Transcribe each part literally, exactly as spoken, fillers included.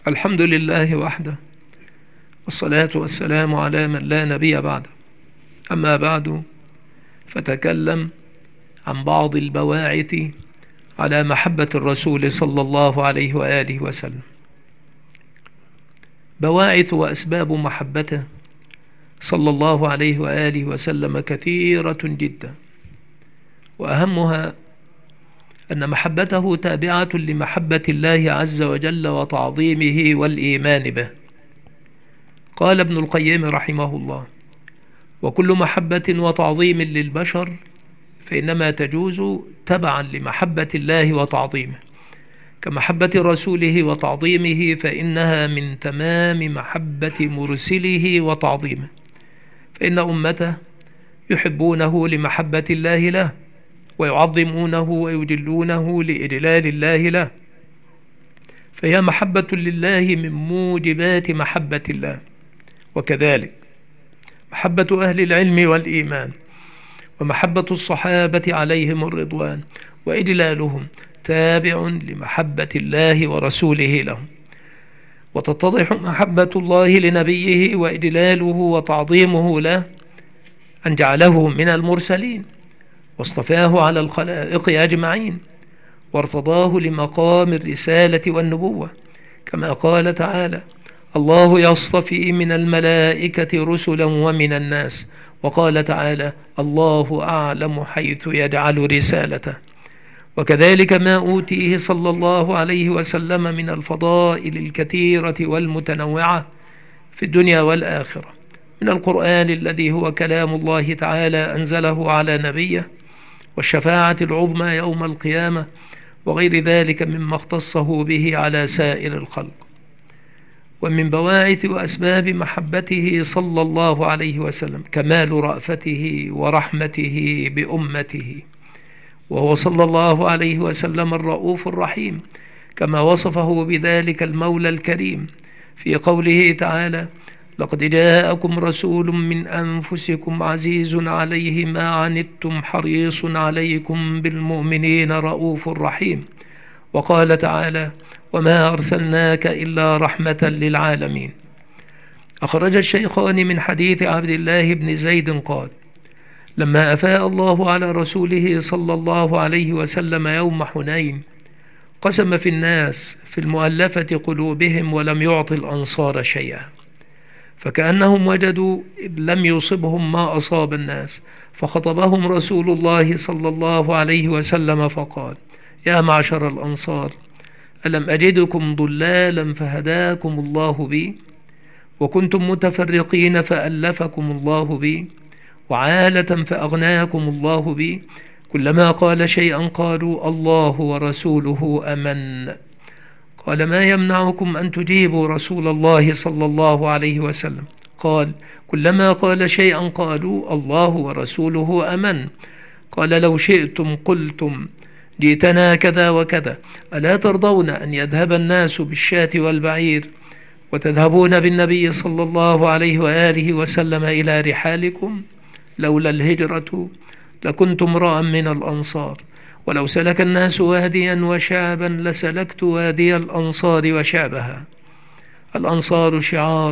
الحمد لله وحده، والصلاة والسلام على من لا نبي بعده. أما بعد، فتكلم عن بعض البواعث على محبة الرسول صلى الله عليه وآله وسلم. بواعث وأسباب محبته صلى الله عليه وآله وسلم كثيرة جدا، وأهمها أن محبته تابعة لمحبة الله عز وجل وتعظيمه والإيمان به. قال ابن القيم رحمه الله: وكل محبة وتعظيم للبشر فإنما تجوز تبعا لمحبة الله وتعظيمه، كمحبة رسوله وتعظيمه فإنها من تمام محبة مرسله وتعظيمه، فإن أمته يحبونه لمحبة الله له، ويعظمونه ويجلونه لإجلال الله له، فهي محبة لله من موجبات محبة الله. وكذلك محبة أهل العلم والإيمان ومحبة الصحابة عليهم الرضوان وإجلالهم تابع لمحبة الله ورسوله لهم، وتتضح محبة الله لنبيه وإجلاله وتعظيمه له أن جعله من المرسلين واصطفاه على الخلائق أجمعين، وارتضاه لمقام الرسالة والنبوة، كما قال تعالى: الله يصطفي من الملائكة رسلا ومن الناس، وقال تعالى: الله أعلم حيث يجعل رسالته. وكذلك ما أوتيه صلى الله عليه وسلم من الفضائل الكثيرة والمتنوعة في الدنيا والآخرة، من القرآن الذي هو كلام الله تعالى أنزله على نبيه، والشفاعة العظمى يوم القيامة، وغير ذلك مما اختصه به على سائر الخلق. ومن بواعث وأسباب محبته صلى الله عليه وسلم كمال رأفته ورحمته بأمته، وهو صلى الله عليه وسلم الرؤوف الرحيم، كما وصفه بذلك المولى الكريم في قوله تعالى: لقد جاءكم رسول من أنفسكم عزيز عليه ما عنتم حريص عليكم بالمؤمنين رؤوف رحيم. وقال تعالى: وما أرسلناك إلا رحمة للعالمين. أخرج الشيخان من حديث عبد الله بن زيد قال: لما أفاء الله على رسوله صلى الله عليه وسلم يوم حنين قسم في الناس في المؤلفة قلوبهم ولم يعط الأنصار شيئا، فكأنهم وجدوا لم يصبهم ما أصاب الناس، فخطبهم رسول الله صلى الله عليه وسلم فقال: يا معشر الأنصار، ألم أجدكم ضلالا فهداكم الله بي، وكنتم متفرقين فألفكم الله بي، وعالة فأغناكم الله بي. كلما قال شيئا قالوا: الله ورسوله أمن. قال: ما يمنعكم أن تجيبوا رسول الله صلى الله عليه وسلم؟ قال: كلما قال شيئا قالوا: الله ورسوله أمن. قال: لو شئتم قلتم: جئتنا كذا وكذا، ألا ترضون أن يذهب الناس بالشاة والبعير وتذهبون بالنبي صلى الله عليه وآله وسلم إلى رحالكم؟ لولا الهجرة لكنت امرأ من الأنصار، ولو سلك الناس واديا وشعبا لسلكت وادي الأنصار وشعبها. الأنصار شعار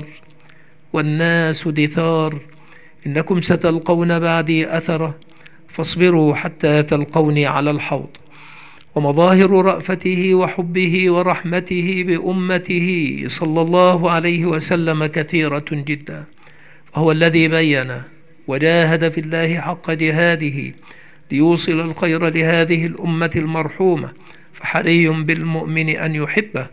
والناس دثار، إنكم ستلقون بعدي أثرة، فاصبروا حتى تلقوني على الحوض. ومظاهر رأفته وحبه ورحمته بأمته صلى الله عليه وسلم كثيرة جدا، وهو الذي بين وجاهد في الله حق جهاده ليوصل الخير لهذه الأمة المرحومة، فحري بالمؤمن أن يحبه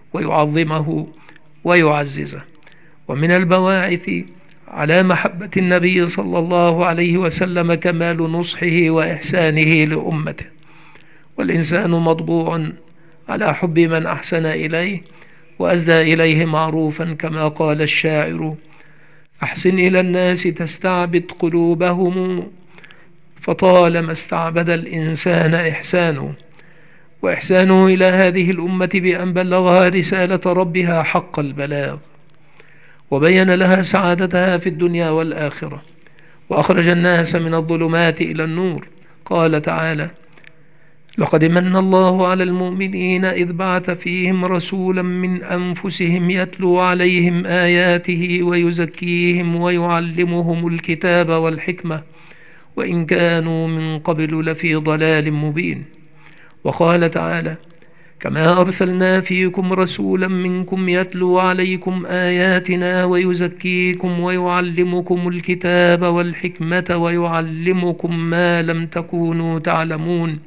ويعظمه ويعززه. ومن البواعث على محبة النبي صلى الله عليه وسلم كمال نصحه وإحسانه لأمته، والإنسان مطبوع على حب من أحسن إليه وأسدى إليه معروفا، كما قال الشاعر: أحسن إلى الناس تستعبد قلوبهم، فطالما استعبد الإنسان إحسانه. وإحسانه إلى هذه الأمة بأن بلغها رسالة ربها حق البلاغ، وبين لها سعادتها في الدنيا والآخرة، وأخرج الناس من الظلمات إلى النور. قال تعالى: لقد من الله على المؤمنين إذ بعث فيهم رسولا من أنفسهم يتلو عليهم آياته ويزكيهم ويعلمهم الكتاب والحكمة وإن كانوا من قبل لفي ضلال مبين. وقال تعالى: كما أرسلنا فيكم رسولا منكم يتلو عليكم آياتنا ويزكيكم ويعلمكم الكتاب والحكمة ويعلمكم ما لم تكونوا تعلمون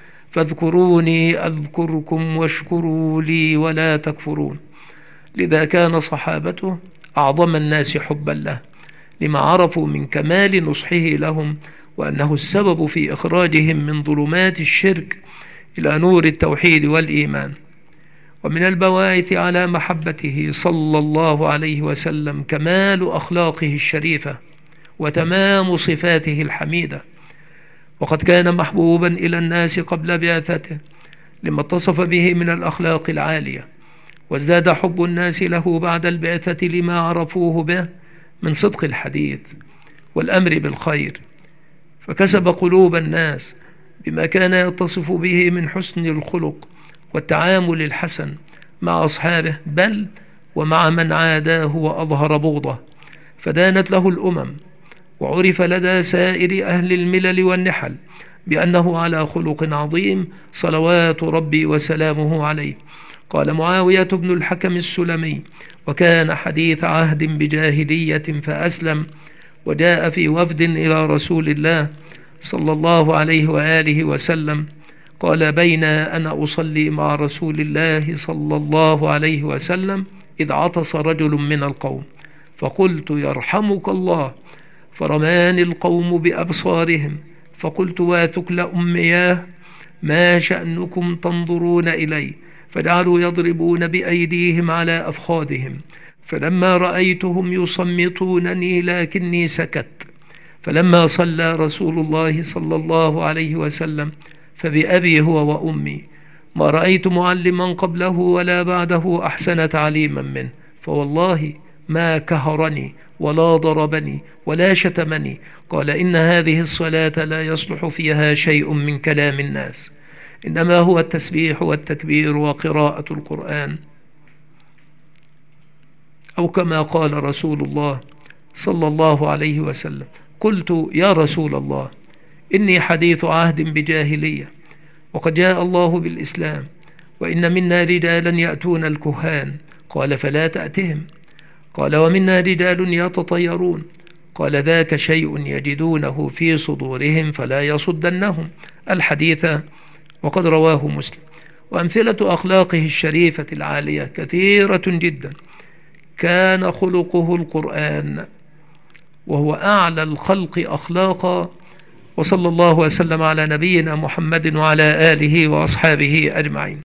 فاذكروني أذكركم واشكروا لي ولا تكفرون. لذا كان صحابته أعظم الناس حبا له، لما عرفوا من كمال نصحه لهم، وأنه السبب في إخراجهم من ظلمات الشرك إلى نور التوحيد والإيمان. ومن البواعث على محبته صلى الله عليه وسلم كمال أخلاقه الشريفة وتمام صفاته الحميدة، وقد كان محبوبا إلى الناس قبل بعثته لما اتصف به من الأخلاق العالية، وازداد حب الناس له بعد البعثة لما عرفوه به من صدق الحديث والأمر بالخير، فكسب قلوب الناس بما كان يتصف به من حسن الخلق والتعامل الحسن مع أصحابه، بل ومع من عاداه وأظهر بغضه، فدانت له الأمم، وعرف لدى سائر أهل الملل والنحل بأنه على خلق عظيم صلوات ربي وسلامه عليه. قال معاوية بن الحكم السلمي، وكان حديث عهد بجاهلية فأسلم، وجاء في وفد إلى رسول الله صلى الله عليه وآله وسلم، قال: بين أنا أصلي مع رسول الله صلى الله عليه وسلم إذ عطس رجل من القوم، فقلت: يرحمك الله، فرماني القوم بأبصارهم، فقلت: واثكل أمياه، ما شأنكم تنظرون إلي؟ فجعلوا يضربون بأيديهم على أفخاذهم، فلما رأيتهم يصمتونني لكني سكت. فلما صلى رسول الله صلى الله عليه وسلم فبأبي هو وأمي ما رأيت معلما قبله ولا بعده أحسن تعليما منه، فوالله ما كهرني ولا ضربني ولا شتمني. قال: إن هذه الصلاة لا يصلح فيها شيء من كلام الناس، إنما هو التسبيح والتكبير وقراءة القرآن. أو كما قال رسول الله صلى الله عليه وسلم: قلت: يا رسول الله، إني حديث عهد بجاهلية، وقد جاء الله بالإسلام، وإن منا رجالا يأتون الكهان. قال: فلا تأتهم. قال: ومنا رجال يتطيرون. قال: ذاك شيء يجدونه في صدورهم فلا يصدنهم. الحديث وقد رواه مسلم. وأمثلة أخلاقه الشريفة العالية كثيرة جدا. كان خلقه القرآن، وهو أعلى الخلق أخلاقا. وصلى الله وسلم على نبينا محمد وعلى آله وأصحابه أجمعين.